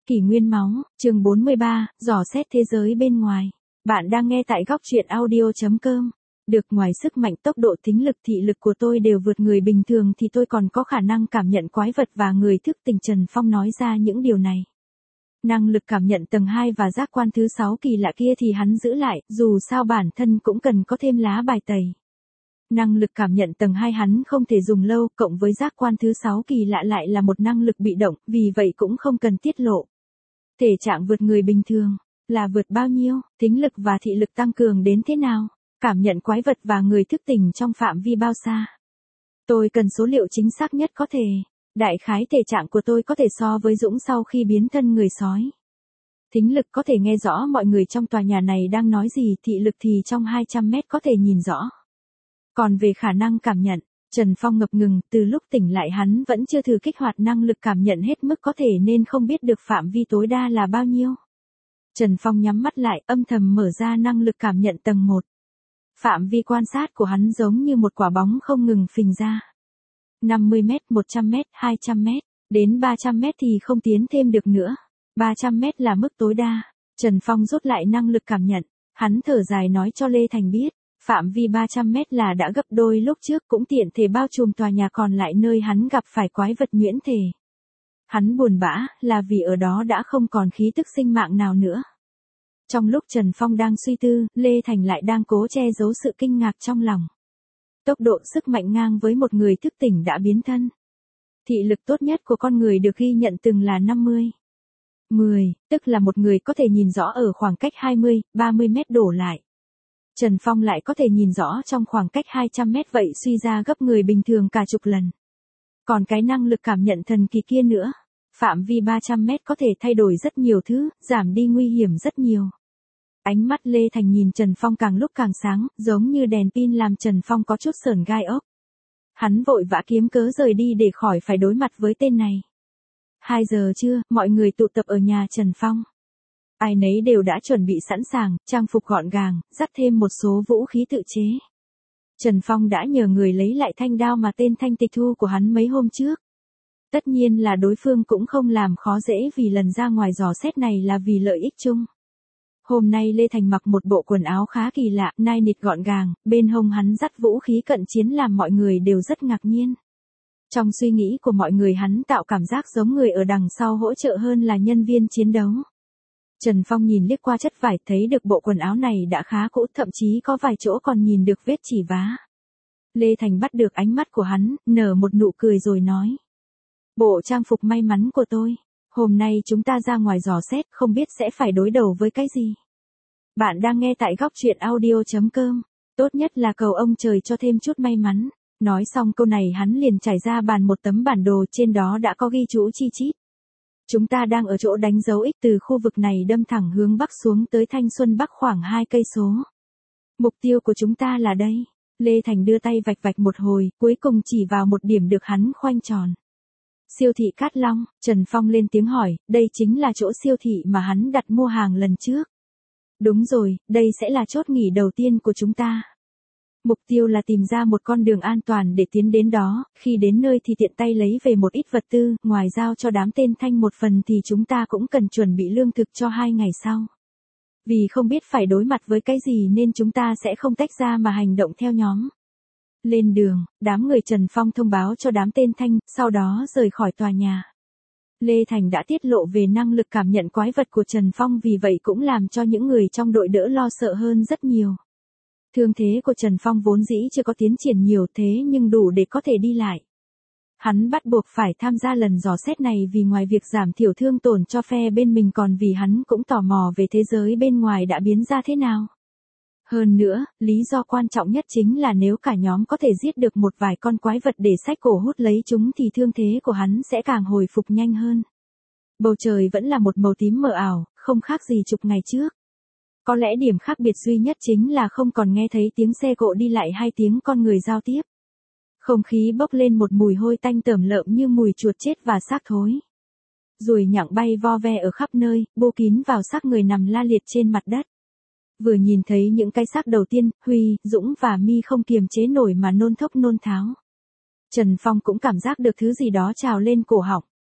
Kỷ nguyên máu, chương 43, dò xét thế giới bên ngoài. Bạn đang nghe tại góc truyện audio.com. Được, ngoài sức mạnh, tốc độ, thính lực, thị lực của tôi đều vượt người bình thường thì tôi còn có khả năng cảm nhận quái vật và người thức tỉnh. Trần Phong nói ra những điều này. Năng lực cảm nhận tầng 2 và giác quan thứ 6 kỳ lạ kia thì hắn giữ lại, dù sao bản thân cũng cần có thêm lá bài tẩy. Năng lực cảm nhận tầng 2 hắn không thể dùng lâu, cộng với giác quan thứ 6 kỳ lạ lại là một năng lực bị động, vì vậy cũng không cần tiết lộ. Thể trạng vượt người bình thường, là vượt bao nhiêu, thính lực và thị lực tăng cường đến thế nào, cảm nhận quái vật và người thức tỉnh trong phạm vi bao xa. Tôi cần số liệu chính xác nhất có thể. Đại khái thể trạng của tôi có thể so với Dũng sau khi biến thân người sói. Thính lực có thể nghe rõ mọi người trong tòa nhà này đang nói gì, thị lực thì trong 200 mét có thể nhìn rõ. Còn về khả năng cảm nhận, Trần Phong ngập ngừng, từ lúc tỉnh lại hắn vẫn chưa thử kích hoạt năng lực cảm nhận hết mức có thể nên không biết được phạm vi tối đa là bao nhiêu. Trần Phong nhắm mắt lại, âm thầm mở ra năng lực cảm nhận tầng 1. Phạm vi quan sát của hắn giống như một quả bóng không ngừng phình ra. 50 mét, 100 mét, 200 mét, đến 300 mét thì không tiến thêm được nữa. 300 mét là mức tối đa. Trần Phong rút lại năng lực cảm nhận, hắn thở dài nói cho Lê Thành biết. Phạm vi 300 mét là đã gấp đôi lúc trước, cũng tiện thể bao trùm tòa nhà còn lại nơi hắn gặp phải quái vật nhuyễn thể. Hắn buồn bã, là vì ở đó đã không còn khí tức sinh mạng nào nữa. Trong lúc Trần Phong đang suy tư, Lê Thành lại đang cố che giấu sự kinh ngạc trong lòng. Tốc độ sức mạnh ngang với một người thức tỉnh đã biến thân. Thị lực tốt nhất của con người được ghi nhận từng là 10, tức là một người có thể nhìn rõ ở khoảng cách 20, 30 mét đổ lại. Trần Phong lại có thể nhìn rõ trong khoảng cách 200 mét, vậy suy ra gấp người bình thường cả chục lần. Còn cái năng lực cảm nhận thần kỳ kia nữa, phạm vi 300 mét có thể thay đổi rất nhiều thứ, giảm đi nguy hiểm rất nhiều. Ánh mắt Lê Thành nhìn Trần Phong càng lúc càng sáng, giống như đèn pin làm Trần Phong có chút sởn gai ốc. Hắn vội vã kiếm cớ rời đi để khỏi phải đối mặt với tên này. 2 giờ trưa, mọi người tụ tập ở nhà Trần Phong. Ai nấy đều đã chuẩn bị sẵn sàng, trang phục gọn gàng, dắt thêm một số vũ khí tự chế. Trần Phong đã nhờ người lấy lại thanh đao mà tên Thanh tịch thu của hắn mấy hôm trước. Tất nhiên là đối phương cũng không làm khó dễ vì lần ra ngoài dò xét này là vì lợi ích chung. Hôm nay Lê Thành mặc một bộ quần áo khá kỳ lạ, nai nịt gọn gàng, bên hông hắn dắt vũ khí cận chiến làm mọi người đều rất ngạc nhiên. Trong suy nghĩ của mọi người hắn tạo cảm giác giống người ở đằng sau hỗ trợ hơn là nhân viên chiến đấu. Trần Phong nhìn liếc qua chất vải thấy được bộ quần áo này đã khá cũ, thậm chí có vài chỗ còn nhìn được vết chỉ vá. Lê Thành bắt được ánh mắt của hắn, nở một nụ cười rồi nói. Bộ trang phục may mắn của tôi. Hôm nay chúng ta ra ngoài dò xét, không biết sẽ phải đối đầu với cái gì. Bạn đang nghe tại góc truyện audio.com. Tốt nhất là cầu ông trời cho thêm chút may mắn. Nói xong câu này hắn liền trải ra bàn một tấm bản đồ, trên đó đã có ghi chú chi chít. Chúng ta đang ở chỗ đánh dấu X, từ khu vực này đâm thẳng hướng bắc xuống tới Thanh Xuân Bắc khoảng 2 cây số. Mục tiêu của chúng ta là đây. Lê Thành đưa tay vạch vạch một hồi, cuối cùng chỉ vào một điểm được hắn khoanh tròn. Siêu thị Cát Long. Trần Phong lên tiếng hỏi, đây chính là chỗ siêu thị mà hắn đặt mua hàng lần trước. Đúng rồi, đây sẽ là chốt nghỉ đầu tiên của chúng ta. Mục tiêu là tìm ra một con đường an toàn để tiến đến đó, khi đến nơi thì tiện tay lấy về một ít vật tư, ngoài giao cho đám tên Thanh một phần thì chúng ta cũng cần chuẩn bị lương thực cho 2 ngày sau. Vì không biết phải đối mặt với cái gì nên chúng ta sẽ không tách ra mà hành động theo nhóm. Lên đường, đám người Trần Phong thông báo cho đám tên Thanh, sau đó rời khỏi tòa nhà. Lê Thành đã tiết lộ về năng lực cảm nhận quái vật của Trần Phong, vì vậy cũng làm cho những người trong đội đỡ lo sợ hơn rất nhiều. Thương thế của Trần Phong vốn dĩ chưa có tiến triển nhiều thế nhưng đủ để có thể đi lại. Hắn bắt buộc phải tham gia lần dò xét này vì ngoài việc giảm thiểu thương tổn cho phe bên mình còn vì hắn cũng tò mò về thế giới bên ngoài đã biến ra thế nào. Hơn nữa, lý do quan trọng nhất chính là nếu cả nhóm có thể giết được một vài con quái vật để xách cổ hút lấy chúng thì thương thế của hắn sẽ càng hồi phục nhanh hơn. Bầu trời vẫn là một màu tím mờ ảo, không khác gì chục ngày trước. Có lẽ điểm khác biệt duy nhất chính là không còn nghe thấy tiếng xe cộ đi lại hay tiếng con người giao tiếp. Không khí bốc lên một mùi hôi tanh tởm lợm như mùi chuột chết và xác thối. Ruồi nhặng bay vo ve ở khắp nơi, bô kín vào xác người nằm la liệt trên mặt đất. Vừa nhìn thấy những cái xác đầu tiên, Huy, Dũng và My không kiềm chế nổi mà nôn thốc nôn tháo. Trần Phong cũng cảm giác được thứ gì đó trào lên cổ họng.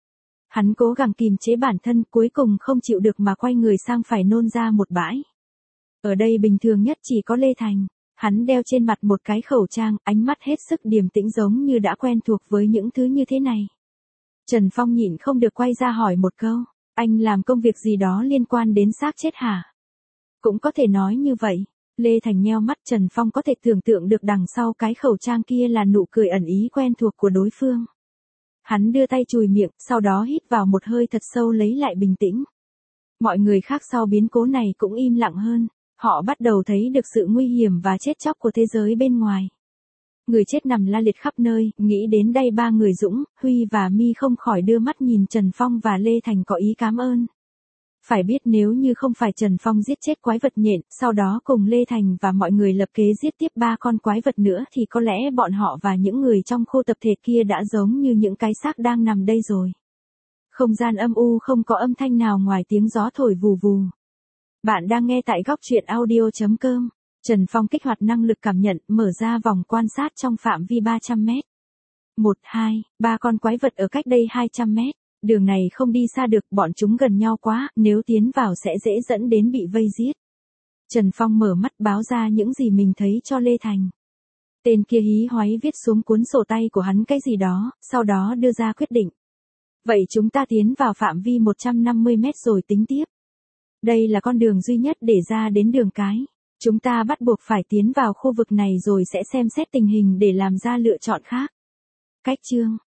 Hắn cố gắng kìm chế bản thân, cuối cùng không chịu được mà quay người sang phải nôn ra một bãi. Ở đây bình thường nhất chỉ có Lê Thành. Hắn đeo trên mặt một cái khẩu trang, ánh mắt hết sức điềm tĩnh giống như đã quen thuộc với những thứ như thế này. Trần Phong nhịn không được quay ra hỏi một câu, anh làm công việc gì đó liên quan đến xác chết hả? Cũng có thể nói như vậy. Lê Thành nheo mắt, Trần Phong có thể tưởng tượng được đằng sau cái khẩu trang kia là nụ cười ẩn ý quen thuộc của đối phương. Hắn đưa tay chùi miệng, sau đó hít vào một hơi thật sâu lấy lại bình tĩnh. Mọi người khác sau biến cố này cũng im lặng hơn. Họ bắt đầu thấy được sự nguy hiểm và chết chóc của thế giới bên ngoài. Người chết nằm la liệt khắp nơi, nghĩ đến đây ba người Dũng, Huy và My không khỏi đưa mắt nhìn Trần Phong và Lê Thành có ý cảm ơn. Phải biết nếu như không phải Trần Phong giết chết quái vật nhện, sau đó cùng Lê Thành và mọi người lập kế giết tiếp 3 con quái vật nữa thì có lẽ bọn họ và những người trong khu tập thể kia đã giống như những cái xác đang nằm đây rồi. Không gian âm u không có âm thanh nào ngoài tiếng gió thổi vù vù. Bạn đang nghe tại góc truyện audio.com. Trần Phong kích hoạt năng lực cảm nhận, mở ra vòng quan sát trong phạm vi 300 mét. 1, 2, 3 con quái vật ở cách đây 200 mét. Đường này không đi xa được, bọn chúng gần nhau quá, nếu tiến vào sẽ dễ dẫn đến bị vây giết. Trần Phong mở mắt báo ra những gì mình thấy cho Lê Thành. Tên kia hí hoáy viết xuống cuốn sổ tay của hắn cái gì đó, sau đó đưa ra quyết định. Vậy chúng ta tiến vào phạm vi 150 mét rồi tính tiếp. Đây là con đường duy nhất để ra đến đường cái. Chúng ta bắt buộc phải tiến vào khu vực này rồi sẽ xem xét tình hình để làm ra lựa chọn khác. Cách chương